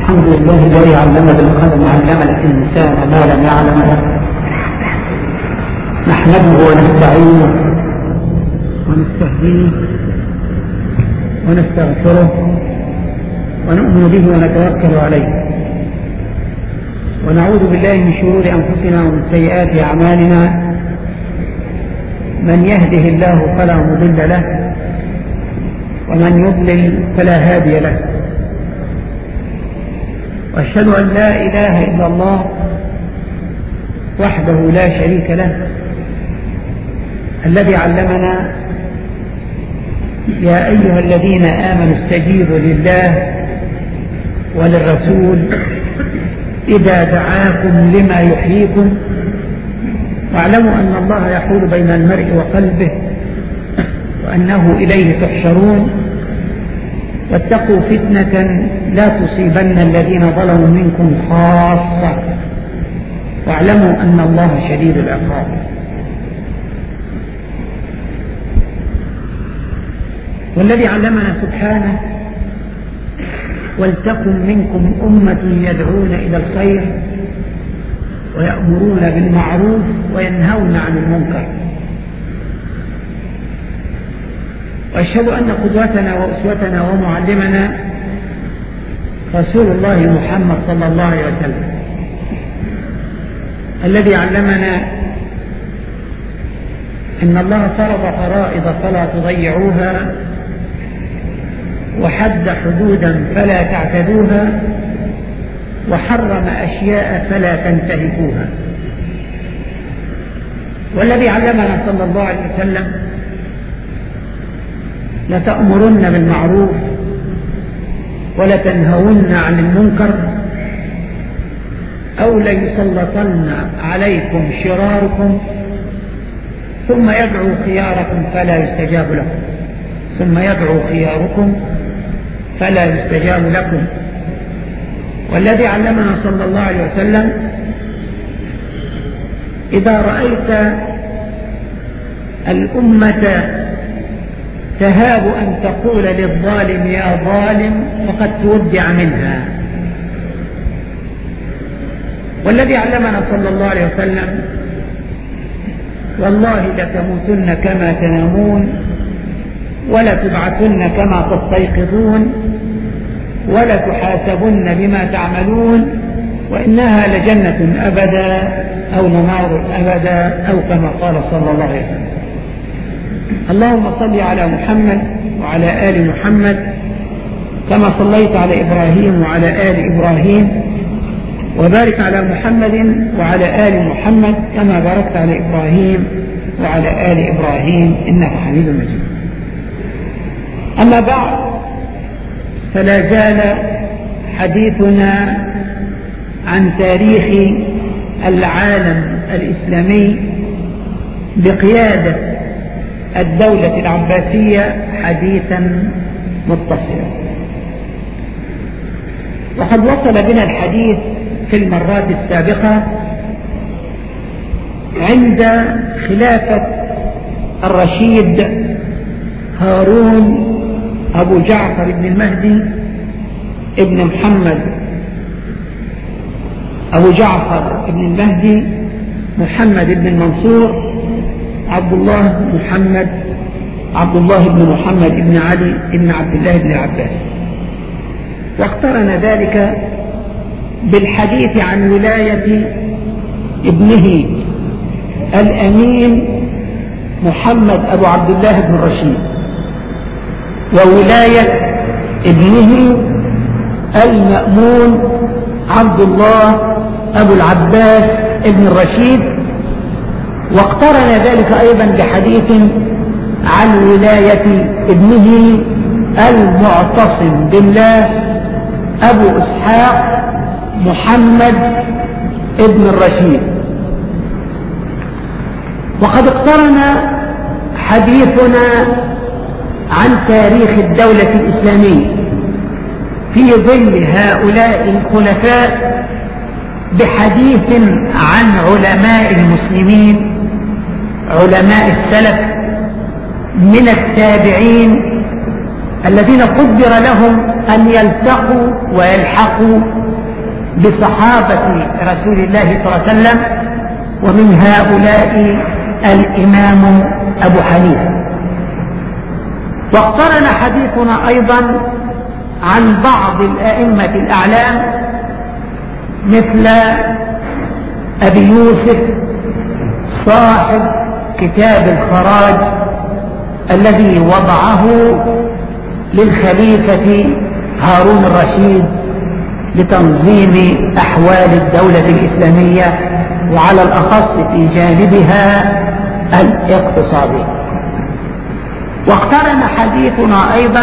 الحمد لله الذي علم بالقلم علم الإنسان ما لم يعلم. نحمده ونستعينه ونستهديه ونستغفره ونؤمن به ونتوكل عليه، ونعوذ بالله من شرور أنفسنا ومن سيئات أعمالنا. من يهده الله فلا مضل له ومن يضلل فلا هادي له، وأشهد أن لا إله إلا الله وحده لا شريك له الذي علمنا يا أيها الذين آمنوا استجيبوا لله وللرسول إذا دعاكم لما يحييكم، واعلموا أن الله يحول بين المرء وقلبه وأنه إليه تحشرون، واتقوا فتنة لا تصيبن الذين ظلموا منكم خاصة، واعلموا أن الله شديد العقاب. والذي علمنا سبحانه ولتكن منكم أمة يدعون إلى الخير ويأمرون بالمعروف وينهون عن المنكر. وأشهد أن قدوتنا وأسوتنا ومعلمنا رسول الله محمد صلى الله عليه وسلم، الذي علمنا أن الله فرض فرائض فلا تضيعوها، وحد حدودا فلا تعتدوها، وحرم أشياء فلا تنتهكوها. والذي علمنا صلى الله عليه وسلم لتأمرن بالمعروف ولتنهون عن المنكر أو ليسلطن عليكم شراركم ثم يدعو خياركم فلا يستجاب لكم، ثم يدعو خياركم فلا يستجاب لكم. والذي علمنا صلى الله عليه وسلم إذا رأيت الأمة تهاب أن تقول للظالم يا ظالم فقد تودع منها. والذي علمنا صلى الله عليه وسلم والله لتموتن كما تنامون ولتبعثن كما تستيقظون ولتحاسبن بما تعملون، وإنها لجنة أبدا أو لنار أبدا، أو كما قال صلى الله عليه وسلم. اللهم صل على محمد وعلى آل محمد كما صليت على إبراهيم وعلى آل إبراهيم، وبارك على محمد وعلى آل محمد كما باركت على إبراهيم وعلى آل إبراهيم إنك حميد مجيد. أما بعد، فلا زال حديثنا عن تاريخ العالم الإسلامي بقيادة الدولة العباسية حديثا متصلا. وقد وصل بنا الحديث في المرات السابقة عند خلافة الرشيد هارون أبو جعفر بن المهدي ابن محمد، أبو جعفر بن المهدي محمد بن المنصور عبد الله بن محمد بن علي بن عبد الله بن عباس. واقترن ذلك بالحديث عن ولاية ابنه الأمين محمد أبو عبد الله بن رشيد، وولاية ابنه المأمون عبد الله أبو العباس ابن الرشيد. واقترن ذلك أيضا بحديث عن ولاية ابنه المعتصم بالله أبو إسحاق محمد ابن الرشيد. وقد اقترن حديثنا عن تاريخ الدولة الإسلامية في ظل هؤلاء الخلفاء بحديث عن علماء المسلمين، علماء السلف من التابعين الذين قدر لهم أن يلتقوا ويلحقوا بصحابة رسول الله صلى الله عليه وسلم، ومن هؤلاء الإمام أبو حنيفة. واقترن حديثنا أيضا عن بعض الأئمة الأعلام مثل أبي يوسف صاحب كتاب الخراج الذي وضعه للخليفة هارون الرشيد لتنظيم أحوال الدولة الإسلامية، وعلى الأخص في جانبها الاقتصادي. واقترن حديثنا أيضا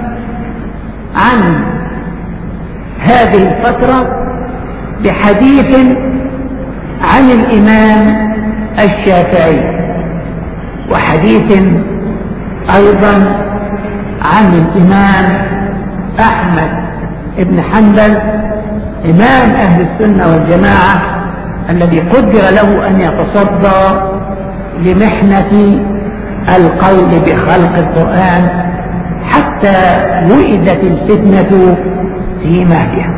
عن هذه الفترة بحديث عن الإمام الشافعي، وحديث أيضا عن الإمام أحمد بن حنبل إمام أهل السنة والجماعة الذي قدر له أن يتصدى لمحنة القول بخلق القرآن حتى وئدت الفتنة في مهدها.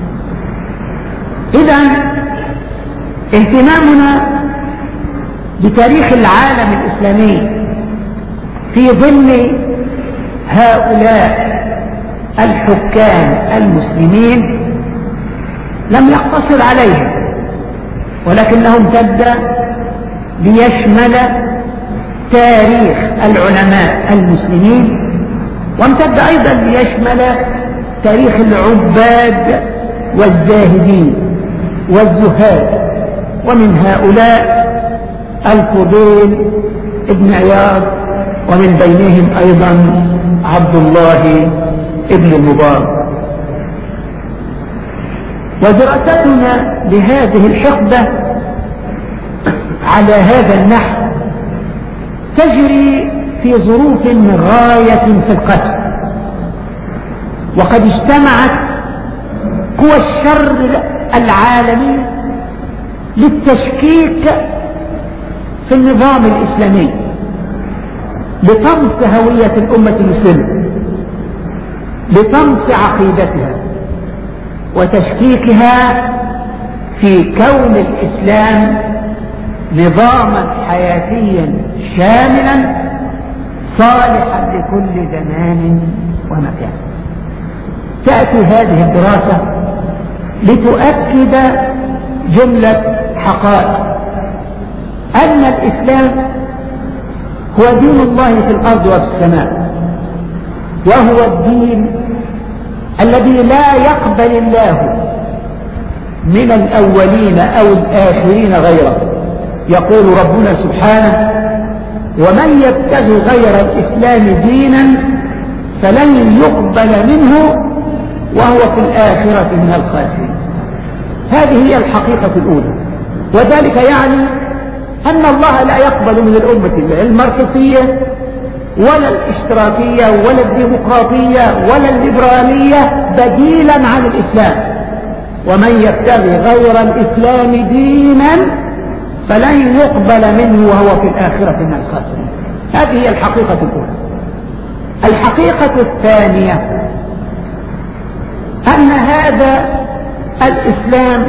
إذن اهتمامنا بتاريخ العالم الإسلامي في ظل هؤلاء الحكام المسلمين لم يقتصر عليهم، ولكنه امتد ليشمل تاريخ العلماء المسلمين، وامتد أيضا ليشمل تاريخ العباد والزاهدين والزهاد، ومن هؤلاء الفضيل ابن عياض، ومن بينهم أيضا عبد الله ابن المبارك. ودراستنا لهذه الحقبة على هذا النحو تجري في ظروف غاية في القسم، وقد اجتمعت قوى الشر العالمي للتشكيك في النظام الإسلامي لطمس هوية الأمة المسلمة، لطمس عقيدتها وتشكيكها في كون الإسلام نظاما حياتيا شاملا صالحا لكل زمان ومكان. تأتي هذه الدراسة لتؤكد جملة حقائق: أن الإسلام هو دين الله في الأرض وفي السماء، وهو الدين الذي لا يقبل الله من الأولين أو الآخرين غيره. يقول ربنا سبحانه: ومن يبتغي غير الإسلام دينا فلن يقبل منه وهو في الآخرة من الخاسرين. هذه هي الحقيقة الأولى، وذلك يعني أن الله لا يقبل من الأمة لا الماركسية ولا الاشتراكية ولا الديمقراطية ولا الليبرالية بديلا عن الإسلام. ومن يبتغي غير الإسلام دينا فلن يقبل منه وهو في الآخرة من الخاسرين. هذه هي الحقيقة الأولى. الحقيقة الثانية أن هذا الإسلام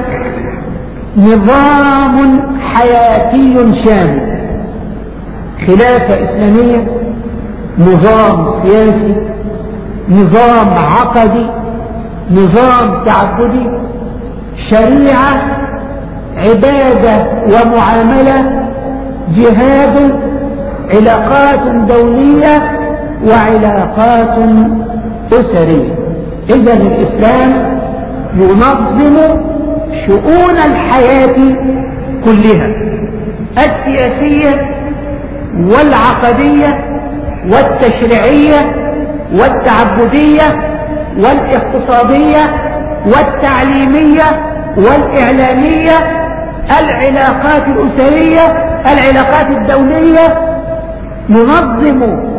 نظام حياتي شامل، خلافة إسلامية، نظام سياسي، نظام عقدي، نظام تعبدي، شريعة، عبادة ومعاملة، جهاد، علاقات دولية وعلاقات أسرية. إذن الإسلام ينظم شؤون الحياة كلها، السياسية والعقدية والتشريعية والتعبدية والاقتصادية والتعليمية والإعلامية، العلاقات الأسرية، العلاقات الدولية. ننظم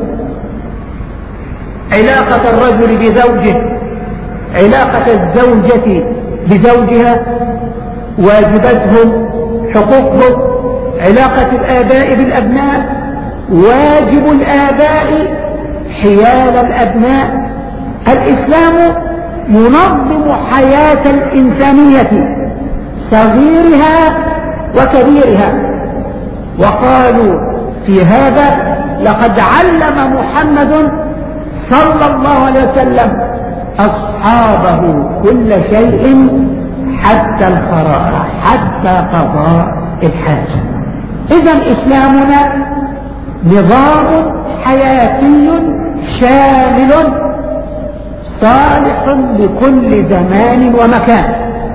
علاقة الرجل بزوجه، علاقة الزوجة بزوجها، واجباتهم، حقوقهم، علاقة الآباء بالأبناء، واجب الآباء حيال الأبناء، الإسلام ينظم حياة الإنسانية صغيرها وكبيرها. وقالوا في هذا لقد علم محمد صلى الله عليه وسلم أصحابه كل شيء حتى الخراء، حتى قضاء الحاجة. إذن إسلامنا نظام حياتي شامل صالح لكل زمان ومكان.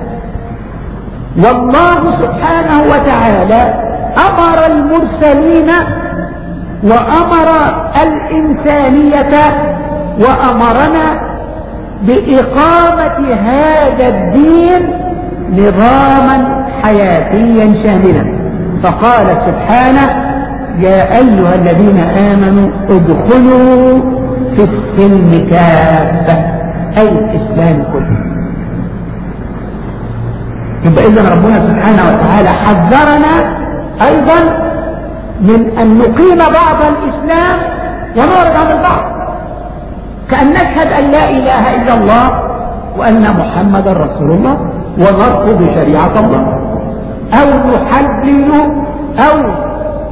والله سبحانه وتعالى أمر المرسلين وأمر الإنسانية وأمرنا بإقامة هذا الدين نظاما حياتيا شاملا. فقال سبحانه: يا أيها الذين آمنوا ادخلوا في السلم كافة، أي الإسلام كله. يبقى إذن ربنا سبحانه وتعالى حذرنا أيضا من أن نقيم بعض الإسلام ونعرض عن البعض، كأن نشهد أن لا إله إلا الله وأن محمدا رسول الله ونرفض شريعة الله، أو نحلل أو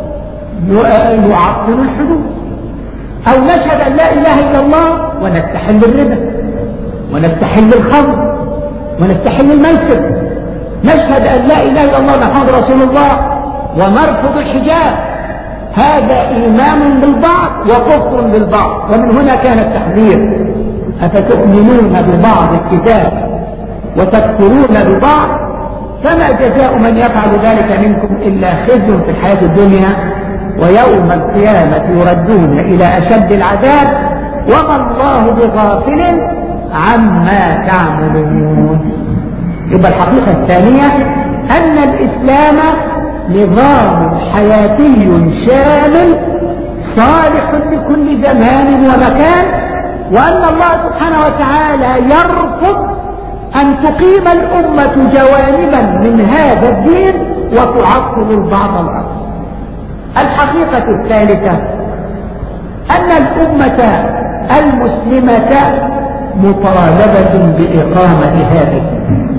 نعطل الحدود، أو نشهد أن لا إله إلا الله ونستحل الربا ونستحل الخمر ونستحل الميسر، نشهد أن لا إله إلا الله محمد رسول الله ونرفض الحجاب. هذا إيمان بالبعض وكفر بالبعض. ومن هنا كان التحذير: أفتؤمنون ببعض الكتاب وتكفرون ببعض، فما جزاء من يفعل ذلك منكم إلا خزي في الحياة الدنيا ويوم القيامة يردون إلى أشد العذاب وما الله بغافل عما تعملون. يبقى الحقيقة الثانية أن الإسلام نظام حياتي شامل صالح لكل زمان ومكان، وأن الله سبحانه وتعالى يرفض أن تقيم الأمة جوانبا من هذا الدين وتعطل البعض الآخر. الحقيقة الثالثة أن الأمة المسلمة مطالبة بإقامة هذا الدين.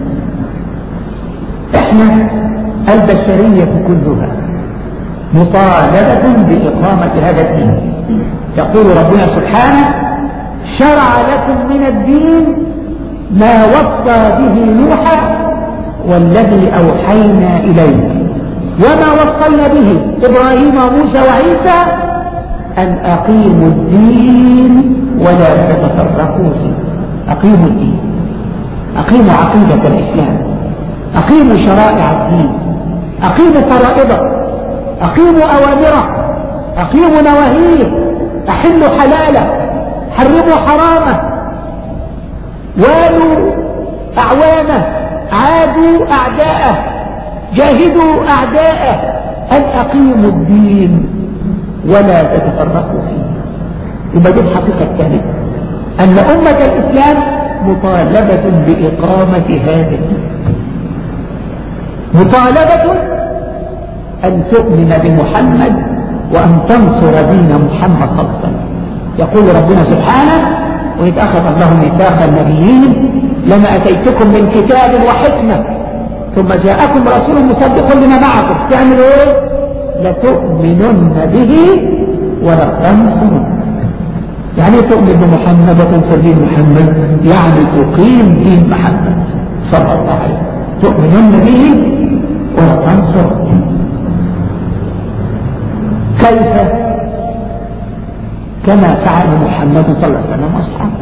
احنا البشرية كلها مطالبة بإقامة هذا الدين. يقول ربنا سبحانه: شرع لكم من الدين ما وصى به نوحا والذي أوحينا إليه وما وصينا به إبراهيم وموسى وعيسى أن أقيموا الدين ولا تتفرقوا فيه. أقيموا الدين، أقيموا عقيدة الإسلام، أقيموا شرائع الدين، أقيموا فرائضه، أقيموا أوامره، أقيموا نواهيه، أحلوا حلاله، حرموا حرامه، والوا أعوانه، عادوا أعداءه، جاهدوا أعداءه، أن أقيموا الدين ولا تتفرقوا فيه. يبقى دي الحقيقة الثالثة، أن أمة الإسلام مطالبة بإقامة هذا الدين، مطالبة أن تؤمن بمحمد وأن تنصر دين محمد صلى الله عليه وسلم. يقول ربنا سبحانه: وإذ أخذ الله ميثاق النبيين لما أتيتكم من كتاب وحكمة ثم جاءكم رسول مصدق لما معكم تعملوا إيه؟ لتؤمنن به ولتنصرن. يعني تؤمن بمحمد وتنصر دين محمد، يعني تقيم دين محمد صلى الله عليه وسلم. تؤمنن به وتنصرن. كيف؟ كما فعل محمد صلى الله عليه وسلم واصحابه.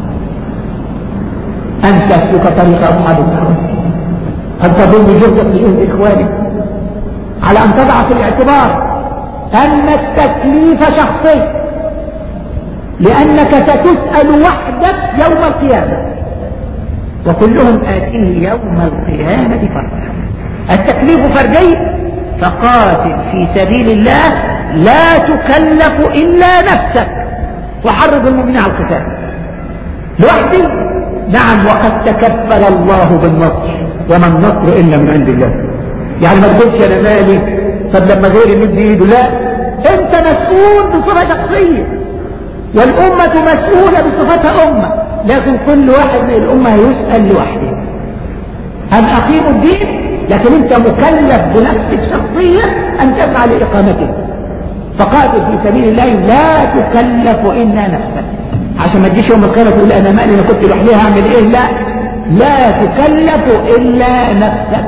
أن تسلك طريق أصحاب الدعوة، أن تضم جهدك لأهل إخوانك، على أن تضع في الاعتبار أن التكليف شخصي، لأنك ستسأل وحدك يوم القيامة وكلهم آتيه يوم القيامة فردا. التكليف فردي، فقاتل في سبيل الله لا تكلف إلا نفسك وحرض المؤمنين على القتال. لوحدي؟ نعم، وقد تكفل الله بالنصر، وما النصر إلا من عند الله. يعني ما تقولش أنا مالي، طب لما غيري يمد ايده، لا، أنت مسؤول بصفة شخصية، والأمة مسؤولة بصفتها أمة. لكن كل واحد من الأمة يسأل لوحده. أن أقيموا الدين، لكن أنت مكلف بنفسك شخصيا أن تسعى لإقامته. فقاتل في سبيل الله لا تكلف إلا نفسك، عشان ما تجيش يوم القيامة تقول أنا مالي أنا كنت لوحدي هعمل إيه. لا تكلف إلا نفسك.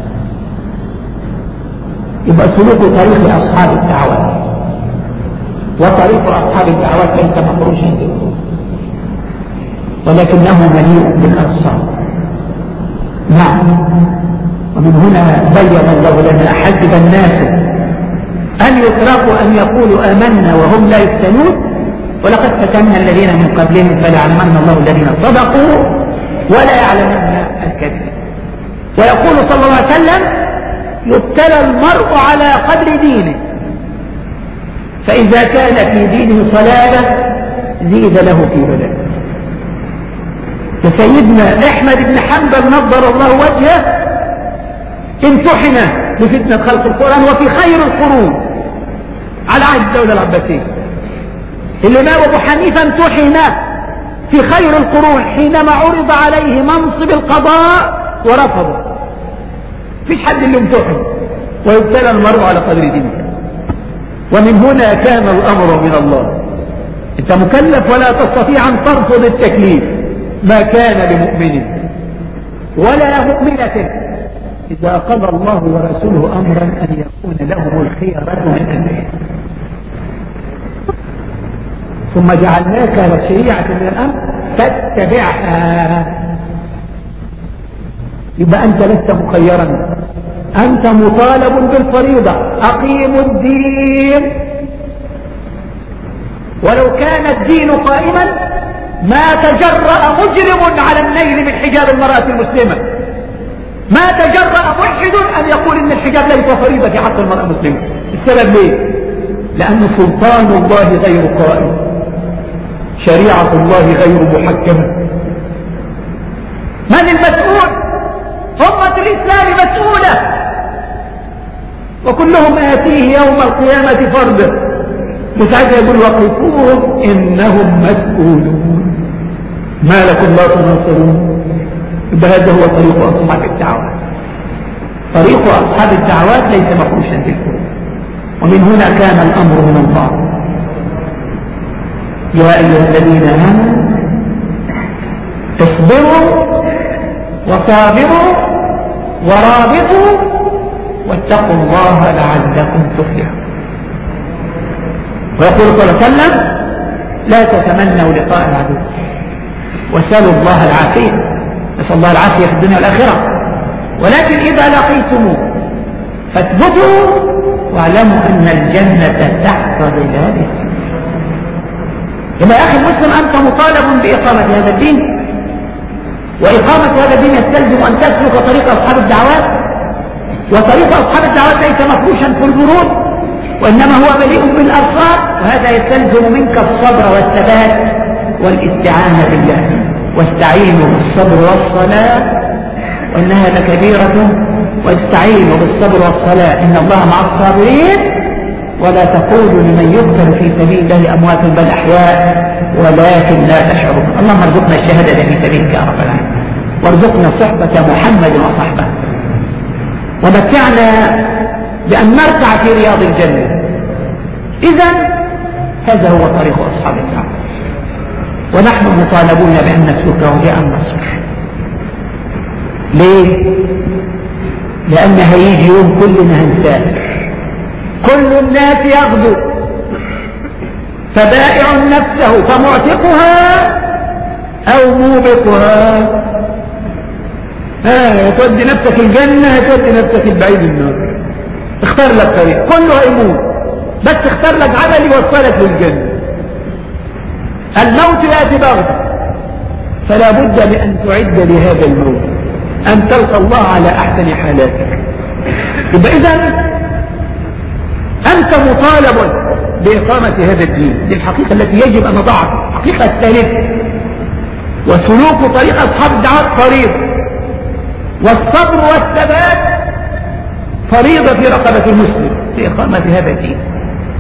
يبقى سلوك طريق أصحاب الدعوات، وطريق أصحاب الدعوات ليس مفروشا بالكفر، ولكنه مليء بالأنصار. نعم. ومن هنا بين الله لنا حسب الناس أن يتركوا أن يقولوا آمنا وهم لا يفتنون، ولقد فتنا الذين من قبلهم فليعلمن الله الذين صدقوا ولا يعلمن الكذب. ويقول صلى الله عليه وسلم يبتلى المرء على قدر دينه، فإذا كان في دينه صلابة زيد له في بلده. فسيدنا أحمد بن حنبل نضر الله وجهه امتحن بفتنة خلق القرآن وفي خير القرون على عهد الدولة العباسية. الإمام أبو حنيفة امتحن في خير القرون حينما عرض عليه منصب القضاء ورفضه. فيش حد اللي امتحن. ويبتلى المرء على قدر دينه. ومن هنا كان الأمر من الله. أنت مكلف ولا تستطيع أن ترفض التكليف. ما كان لمؤمن ولا مؤمنة إذا قضى الله ورسوله أمرا أن يكون لهم الخيرة من أمرهم، ثم جعلناك على شريعة من الأمر فاتبعها. يبقى أنت لست مخيرا، أنت مطالب بالفريضة. أقيموا الدين. ولو كان الدين قائما ما تجرأ مجرم على النيل من حجاب المرأة المسلمة، ما تجرأ ملحد أن يقول إن الحجاب ليس فريضة في حق المرأة المسلمة. السبب ليه؟ لأن سلطان الله غير قائم، شريعة الله غير محكمة. من المسؤول؟ أمة الإسلام مسؤولة، وكلهم آتيه يوم القيامة فردا. وساعتها يقول وقفوهم إنهم مسؤولون. ما لكم لا تناصرون. يبقى هذا هو طريق أصحاب الدعوات. طريق أصحاب الدعوات ليس مفروشا بالكفر. ومن هنا كان الأمر من الله. يا أيها الذين آمنوا اصبروا وصابروا ورابطوا واتقوا الله لعلكم تفلحون. ويقول صلى الله عليه وسلم لا تتمنوا لقاء العدو وسألوا الله العافية. نسأل الله العافية في الدنيا والآخرة. ولكن إذا لقيتموه فاثبتوا واعلموا أن الجنة تحت ظلال السيوف. يبقى يا أخي المسلم أنت مطالب بإقامة هذا الدين، وإقامة هذا الدين يستلزم أن تسلك طريق أصحاب الدعوات. وطريق أصحاب الدعوات ليس مفروشا في البرود، وإنما هو مليء بالأرصاد. وهذا يستلزم منك الصبر والثبات والاستعانة بالله. واستعينوا بالصبر والصلاة وإنها لكبيرة، واستعينوا بالصبر والصلاة إن الله مع الصابرين. ولا تقولوا لمن يقتل في سبيل الله أموات بل أحياء ولكن لا تشعرون. اللهم ارزقنا الشهادة في سبيلك يا رب العالمين، وارزقنا صحبة محمد وصحبه، ومتعنا بأن نرتع في رياض الجنة. إذن هذا هو طريق أصحاب الدعوة، ونحن مطالبون بأن نسلكه بأن نصبر. ليه؟ لأن هيجي يوم كلنا هنسافر، كل الناس يغدو، فبائع نفسه فمعتقها أو موبقها. تودي نفسك الجنة تودي نفسك البعيد النار. اختار لك طريق، كله هيموت، بس اختار لك عمل يوصلك للجنة. الموت يأتي بغتة، فلا بد من أن تعد لهذا الموت، أن تلقى الله على أحسن حالاتك. يبقى إذن أنت مطالب بإقامة هذا الدين. دي الحقيقة التي يجب أن نضعها، حقيقة الثالثة. وسلوك طريق أصحاب الدعوات فريضة، والصبر والثبات فريضة في رقبة المسلم في إقامة هذا الدين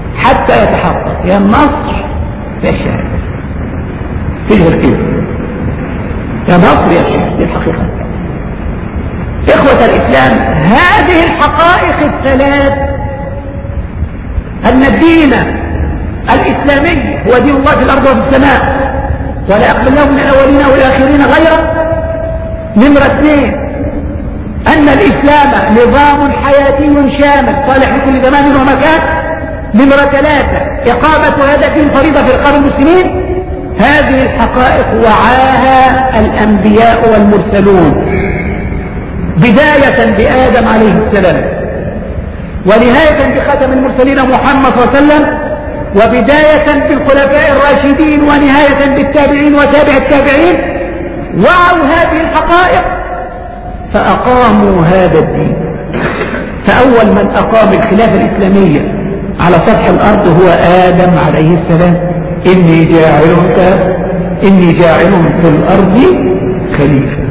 حتى يتحقق يا النصر يا الشهادة. في غير كده. يا مصر يا شيخ، دي الحقيقة. إخوة الإسلام، هذه الحقائق الثلاث، أن الدين الإسلامي هو دين الله في الأرض وفي السماء، ولا يقبل الله من الأولين والآخرين غيره. نمرة 2، أن الإسلام نظام حياتي شامل صالح لكل زمان ومكان. نمرة 3، إقامة هذا الدين فريضة في رقاب المسلمين. هذه الحقائق وعاها الأنبياء والمرسلون، بداية بآدم عليه السلام، ونهاية بخاتم المرسلين محمد صلى الله عليه وسلم، وبداية بالخلفاء الراشدين، ونهاية بالتابعين وتابع التابعين. وعوا هذه الحقائق فأقاموا هذا الدين. فأول من أقام الخلافة الإسلامية على سطح الأرض هو آدم عليه السلام. إني جاعل في الأرض خليفة.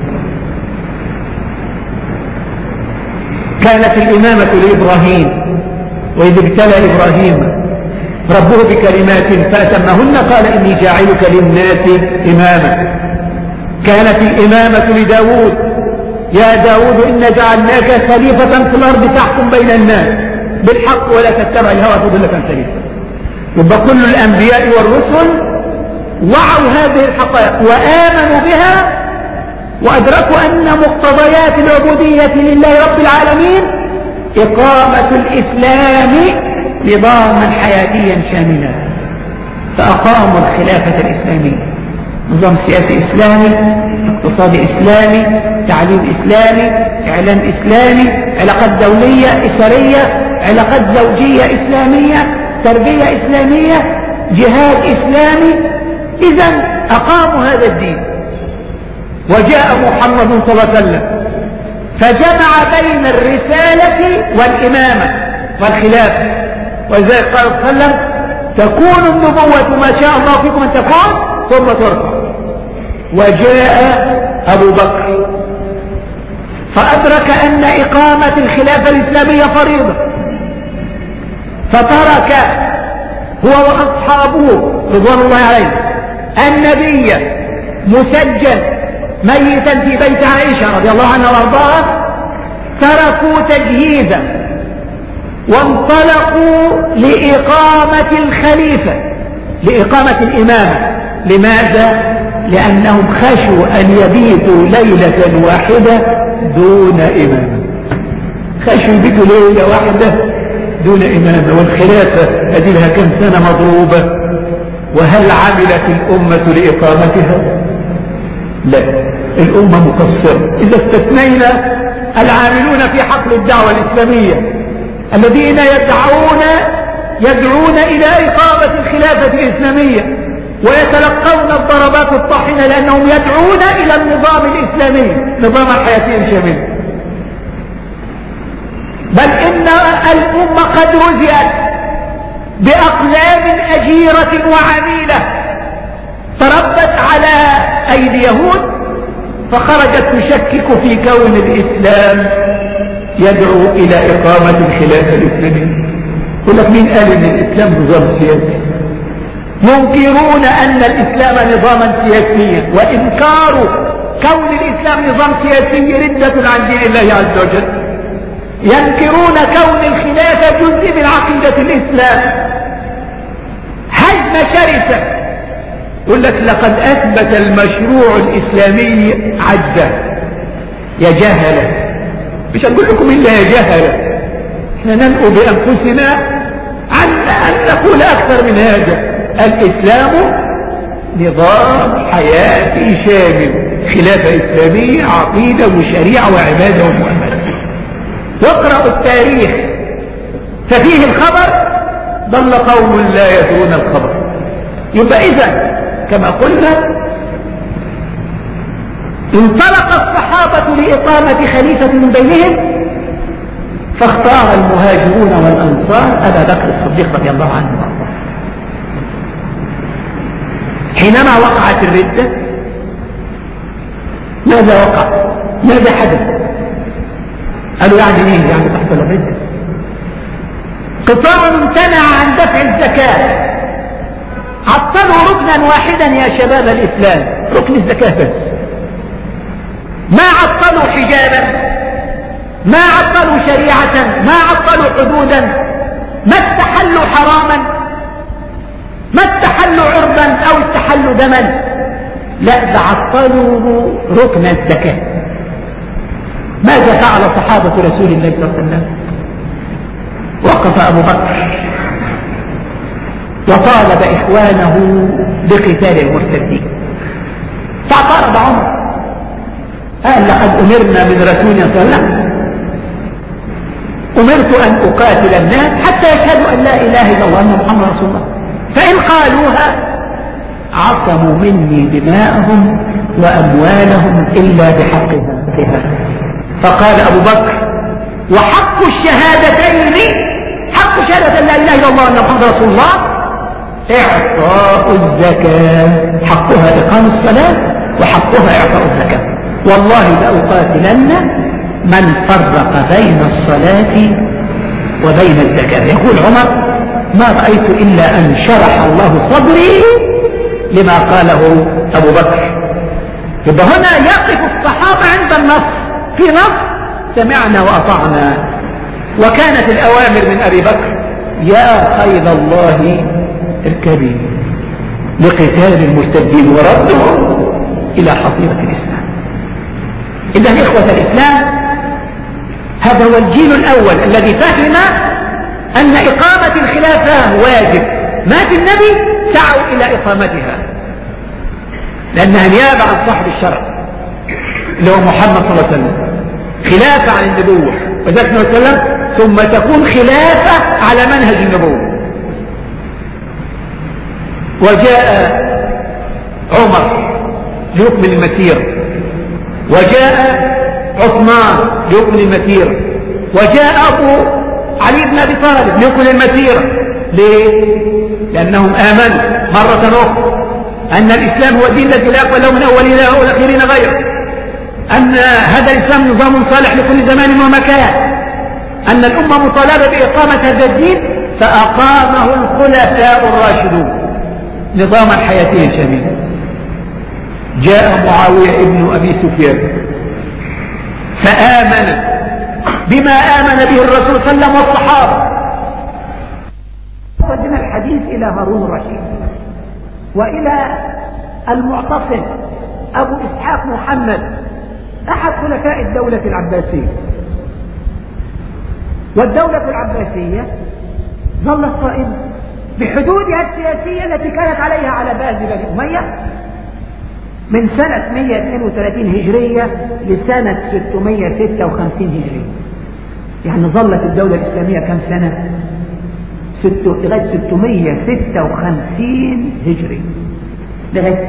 كانت الإمامة لإبراهيم، وإذ ابتلى إبراهيم ربه بكلمات فأتمهن قال إني جاعلك للناس إماما. كانت الإمامة لداود، يا داود إن جعلناك خليفة في الأرض تحكم بين الناس بالحق ولا تتبع الهوى فتضلك عن سبيل. يبقى كل الأنبياء والرسل وعوا هذه الحقائق وآمنوا بها، وأدركوا أن مقتضيات العبودية لله رب العالمين إقامة الإسلام نظاما حياتيا شاملا. فأقاموا الخلافة الإسلامية، نظام سياسي إسلامي، اقتصاد إسلامي، تعليم إسلامي، إعلام إسلامي، علاقات دولية إسرية، علاقات زوجية إسلامية، تربية إسلامية، جهاد إسلامي. إذن أقاموا هذا الدين. وجاء محمد صلى الله عليه وسلم فجمع بين الرسالة والإمامة والخلافة. ولذلك قال صلى الله عليه وسلم تكون النبوة ما شاء الله فيكم أن تكون ثم ترفع. وجاء أبو بكر فأدرك أن إقامة الخلافة الإسلامية فريضة، فترك هو وأصحابه رضوان الله عليه النبي مسجل ميتا في بيت عائشة رضي الله عنها وارضاها، تركوا تجهيزا وانطلقوا لإقامة الخليفة، لإقامة الإمامة. لماذا؟ لأنهم خشوا أن يبيتوا ليلة واحدة دون إمامة. خشوا يبيتوا ليلة واحدة دون إمامة. والخلافة أدلها كم سنة مضروبة، وهل عملت الأمة لإقامتها؟ لا، الأمة مقصرة. إذا استثنينا العاملون في حقل الدعوة الإسلامية الذين يدعون إلى إقامة الخلافة الإسلامية ويتلقون الضربات الطاحنة لأنهم يدعون إلى النظام الإسلامي نظاما حياتيا شاملا. بل إن الأمة قد رزئت بأقلام أجيرة وعميلة تربت على أيدي يهود، فخرجت تشكك في كون الإسلام يدعو إلى إقامة الخلافة الإسلامية. يقول لك مين قال إن الإسلام نظام سياسي؟ ينكرون أن الإسلام نظاما سياسيا، وإنكار كون الإسلام نظام سياسي ردة عن دين الله عز وجل. ينكرون كون الخلافة جزء من عقيدة الإسلام. هزمة شرسة. يقول لك لقد أثبت المشروع الإسلامي عجزا. يا جهلة، مش أقول لكم إلا يا جهلة، احنا ننقو بأنفسنا عن أن نقول أكثر من هذا. الإسلام نظام حياتي شامل، خلافة إسلامية، عقيدة وشريعة وعبادة ومؤامرة. واقرأوا التاريخ ففيه الخبر ضل قوم لا يدرون الخبر. يبقى إذن كما قلنا انطلق الصحابة لإقامة خليفة من بينهم، فاختار المهاجرون والأنصار أبا بكر الصديق رضي الله عنه وارضاه. حينما وقعت الردة ماذا وقع؟ ماذا حدث؟ قالوا يعني ايه يعني تحصل الردة؟ قطاع امتنع عن دفع الزكاة، عطلوا ركنا واحدا يا شباب الإسلام، ركن الزكاة بس. ما عطلوا حجابا، ما عطلوا شريعة، ما عطلوا حدودا، ما استحلوا حراما، ما استحلوا عرضا او استحلوا دما، لا ده عطلوا ركن الزكاة. ماذا فعل صحابة رسول الله صلى الله عليه وسلم؟ وقف أبو بكر وطالب إخوانه بقتال المرتدين، فاعترض عمر قال لقد أمرنا من رسول الله صلى الله عليه وسلم، أمرت أن أقاتل الناس حتى يشهدوا أن لا إله إلا الله وأن محمد رسول الله، فإن قالوها عصموا مني دماءهم وأموالهم إلا بحقها. فقال أبو بكر وحق الشهادتين، حق شهادة لا إله إلا الله وأن محمد رسول الله إعطاء الزكاة، حقها إقام الصلاة وحقها إعطاء الزكاة. والله لأقاتلن من فرق بين الصلاة وبين الزكاة. يقول عمر ما رأيت إلا أن شرح الله صدري لما قاله أبو بكر. يبقى هنا يقف الصحابة عند النص، في نص سمعنا وأطعنا. وكانت الأوامر من أبي بكر يا قيد الله اركبي لقتال المرتدين وردهم إلى حصيلة الإسلام. إذن إخوة الإسلام هذا هو الجيل الأول الذي فهم أن إقامة الخلافة واجب، مات النبي سعوا إلى إقامتها لأنها نيابة عن صاحب الشرع اللي هو محمد صلى الله عليه وسلم، خلافة عن النبوة وذلك صلى الله عليه وسلم، ثم تكون خلافة على منهج النبوة. وجاء عمر ليكمل المسيرة، وجاء عثمان ليكمل المسيرة، وجاء أبو علي بن أبي طالب ليكمل المسيرة. ليه؟ لأنهم آمنوا مرة أخرى أن الإسلام هو الدين الذي لا يقبل له من أولين والأخيرين غيره، أن هذا الإسلام نظام صالح لكل زمان ومكان، أن الأمة مطالبة بإقامة هذا الدين، فأقامه الخلفاء الراشدون نظاما حياتيا شديدا. جاء معاوية ابن أبي سفيان فآمن بما آمن به الرسول صلى الله عليه وسلم والصحابة. قدم الحديث إلى هارون الرشيد وإلى المعتصم أبو إسحاق محمد أحد خلفاء الدولة العباسية. والدولة العباسية ظلت قائمة بحدودها السياسية التي كانت عليها على بأس بني أمية من سنة 132 هجرية لسنة 656 هجرية. يعني ظلت الدولة الإسلامية كم سنة؟ لغاية 656 هجري، لغاية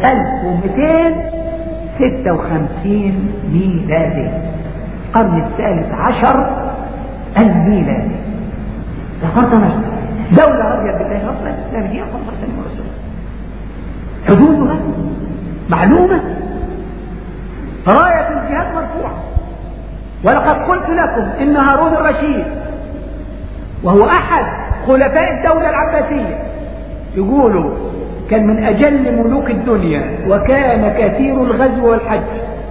1256 ميلادي، القرن الثالث عشر الميلادي. لقد دولة راضية بالله ربنا الإسلامية صلى الله عليه وسلم، حدودها معلومة، راية الجهاد مرفوعة. ولقد قلت لكم إن هارون الرشيد وهو أحد خلفاء الدولة العباسية يقولوا كان من أجل ملوك الدنيا، وكان كثير الغزو والحج،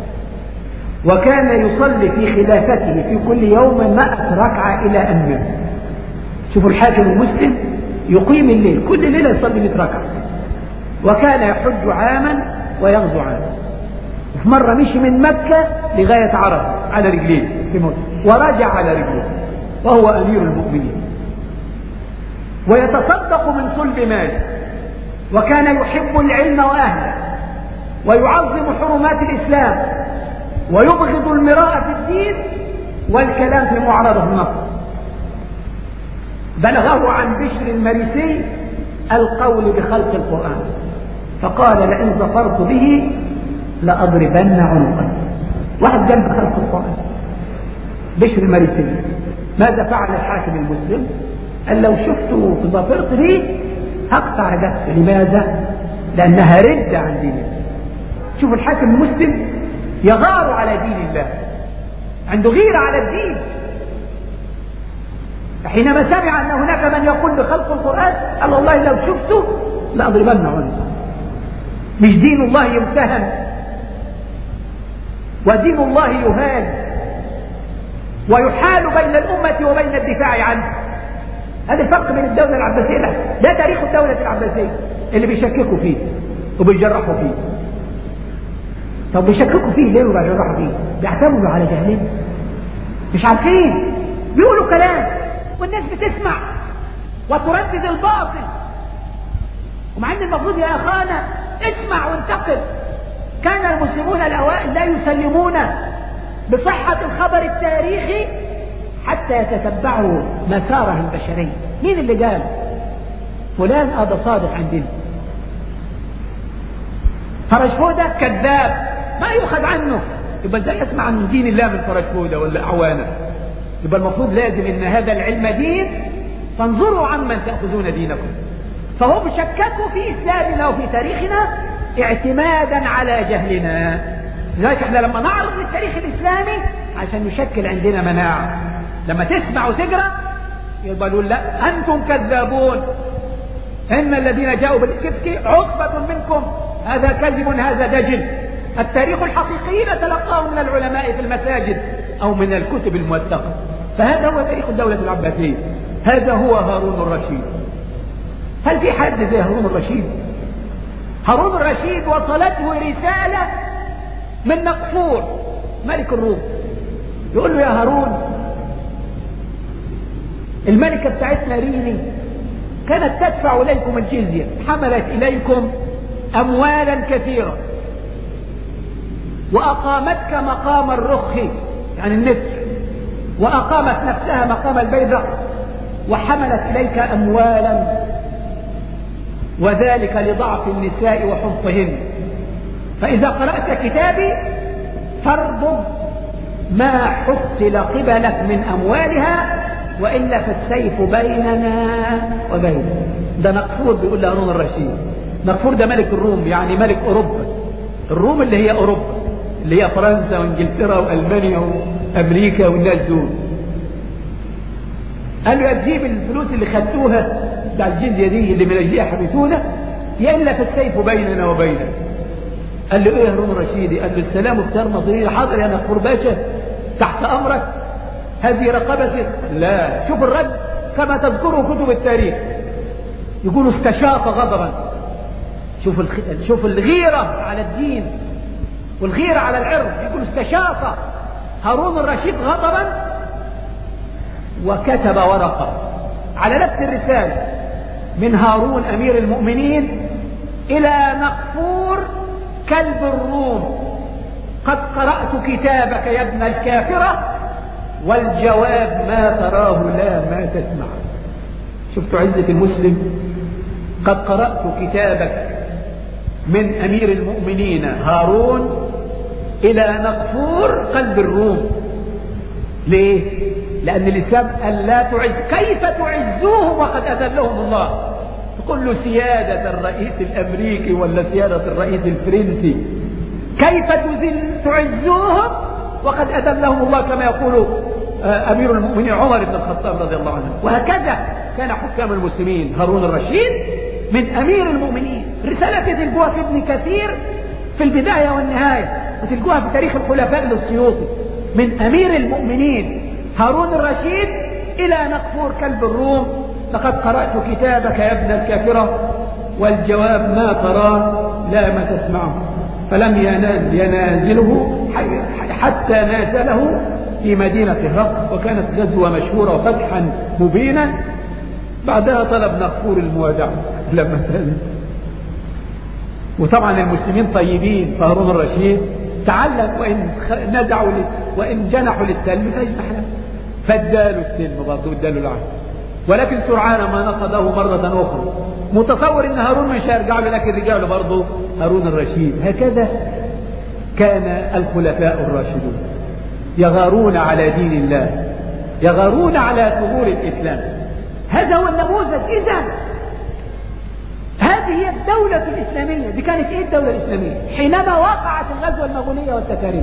وكان يصلي في خلافته في كل يوم 100 ركعة إلى أن مات. شوفوا الحاكم المسلم يقيم الليل كل ليلة يصلي 100 ركعة، وكان يحج عاما ويغزو عاما. وفي مرة مشي من مكة لغاية عرفة على رجليه في موت، ورجع على رجليه وهو أمير المؤمنين، ويتصدق من صلب ماله، وكان يحب العلم وأهله، ويعظم حرمات الإسلام، ويبغض المراءة في الدين والكلام في معارضة النص. بلغه عن بشر المريسي القول بخلق القرآن، فقال لئن ظفرت به لأضربن عنقه. واحد جنب خلق القرآن بشر المريسي. ماذا فعل الحاكم المسلم؟ قال لو شفته ظفرت به هقطع رقبته. لماذا؟ لأنها ردة عن دين الله. شوف الحاكم المسلم يغار على دين الله، عنده غيرة على الدين. حينما سمع أن هناك من يقول بخلق القرآن قال والله لو شفته لأضربن عنقه. مش دين الله يمتهن ودين الله يهان ويحال بين الأمة وبين الدفاع عنه. هذا الفرق بين الدولة العباسية. ده تاريخ الدولة العباسية اللي بيشككوا فيه وبيجرحوا فيه. طب بيشككوا فيه ليه وبيجرحوا فيه؟ بيعتمدوا على جهلهم، مش عارفين، بيقولوا كلام والناس بتسمع وتردد الباطل، ومع ان المفروض يا اخانا اسمع وانتقل. كان المسلمون الاوائل لا يسلمون بصحة الخبر التاريخي حتى يتتبعوا مساره البشري. مين اللي قال فلان هذا صادق عندنا؟ فرشفودة كذاب ما يؤخذ عنه. يبقى ازاي اسمع عن دين الله من فرشفودة ولا اعوانه؟ يبقى المفروض لازم ان هذا العلم دين، فانظروا عمن تأخذون دينكم. فهم شككوا في اسلامنا وفي تاريخنا اعتمادا على جهلنا. لذلك احنا لما نعرض للتاريخ الاسلامي عشان يشكل عندنا مناعة، لما تسمع وتقرأ يبقى نقول لا انتم كذابون، ان الذين جاءوا بالإفك عصبة منكم، هذا كذب هذا دجل. التاريخ الحقيقي نتلقاه من العلماء في المساجد او من الكتب الموثقة. فهذا هو تاريخ الدولة العباسية، هذا هو هارون الرشيد. هل في حد زي هارون الرشيد؟ هارون الرشيد وصلته رسالة من نقفور ملك الروم، يقول له يا هارون الملكة بتاعتنا ريني كانت تدفع إليكم الجزية، حملت إليكم أموالا كثيرة وأقامتك مقام الرخ يعني النسر، وأقامت نفسها مقام البيضة، وحملت إليك أموالا، وذلك لضعف النساء وحفظهن. فإذا قرأت كتابي فارضب ما حصل قبلك من أموالها، وإلا فالسيف بيننا وبينك. ده نقفور بيقول لهارون الرشيد. نقفور ده ملك الروم، يعني ملك أوروبا. الروم اللي هي أوروبا، اللي هي فرنسا وإنجلترا وألمانيا وأمريكا والناس دول. قال له تجيب الفلوس اللي خدتوها بتاع الجزية دي اللي من أجلها حبيتونا، يا إلا فالسيف بيننا وبينك. قال له ايه يا هارون الرشيدي؟ قال له السلام اختار نظرية. حاضر يا نقفور باشا تحت امرك، هذه رقبتك. لا، شوف الرد كما تذكره كتب التاريخ، يقول استشاط غضبا. شوف الغيرة على الدين والغيرة على العرض، يقول استشاط هارون الرشيد غضبا، وكتب ورقة على نفس الرسالة من هارون امير المؤمنين الى نقفور كلب الروم: قد قرأت كتابك يا ابن الكافرة، والجواب ما تراه لا ما تسمع. شفتوا عزة المسلم؟ قد قرأت كتابك من أمير المؤمنين هارون إلى نقفور قلب الروم. ليه؟ لأن الإسلام قال لا تعز، كيف تعزوهم وقد أذلهم الله؟ تقول له سيادة الرئيس الأمريكي ولا سيادة الرئيس الفرنسي، كيف تعزوهم وقد أذلهم الله، كما يقول أمير المؤمنين عمر بن الخطاب رضي الله عنه. وهكذا كان حكام المسلمين. هارون الرشيد من أمير المؤمنين. رسالة تلقوها في ابن كثير في البداية والنهاية، وتلقوها في تاريخ الخلفاء للسيوطي. من أمير المؤمنين هارون الرشيد إلى نقفور كلب الروم: لقد قرأت كتابك يا ابن الكافرة، والجواب ما تراه لا ما تسمعه. فلم ينازله حتى نازله في مدينة هرقل، وكانت غزوة مشهورة وفتحا مبينا. بعدها طلب نقفور الموادعة لما سأل. وطبعا المسلمين طيبين، فهارون الرشيد تعلم وإن نزعوا وإن جنحوا للسلم فيجنح له، فاداله السلم برضه اداله العهد. ولكن سرعان ما نقضه مرة أخرى، متصور ان هارون مش هيرجع له، لكن رجع له برضه هارون الرشيد. هكذا كان الخلفاء الراشدون يغارون على دين الله، يغارون على ثغور الإسلام. هذا هو النموذج. إذا هذه هي الدولة الإسلامية. دي كانت إيه الدولة الإسلامية حينما وقعت الغزوة المغولية والتتارية؟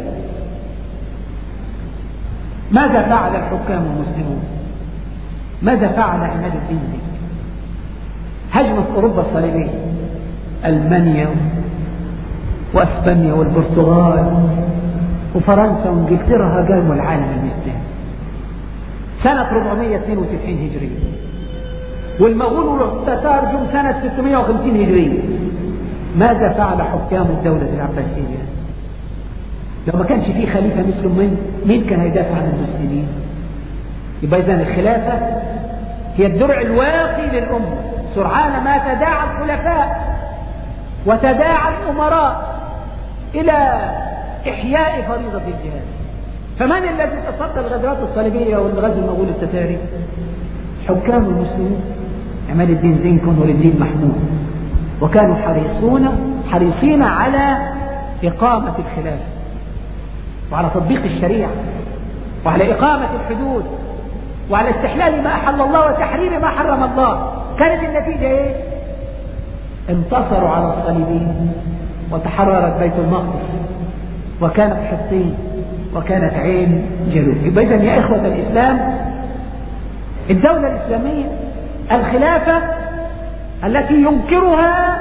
ماذا فعل الحكام المسلمون؟ ماذا فعل عماد الدين؟ هجمت أوروبا الصليبية، ألمانيا وأسبانيا والبرتغال وفرنسا وانجلترا هاجموا العالم الإسلامي سنة 492 هجرية، والمغول والتتار جم سنة 650 هجرية. ماذا فعل حكام الدولة العباسية؟ لو ما كانش فيه خليفة مثل مين كان هيدافع عن المسلمين؟ يبقى إذن الخلافة هي الدرع الواقي للأمة. سرعان ما تداعى الخلفاء وتداعى الأمراء إلى إحياء فريضة الجهاد. فمن الذي تصدى الغزوات الصليبية والغزو المغول التتاري؟ حكام المسلمين، عماد الدين زنكي ونور الدين محمود، وكانوا حريصين على إقامة الخلافة وعلى تطبيق الشريعة وعلى إقامة الحدود وعلى استحلال ما أحل الله وتحريم ما حرم الله. كانت النتيجة إيه؟ انتصروا على الصليبيين وتحررت بيت المقدس وكانت حطين وكانت عين جالوت. يبقى إذن يا إخوة الإسلام، الدولة الإسلامية الخلافة التي ينكرها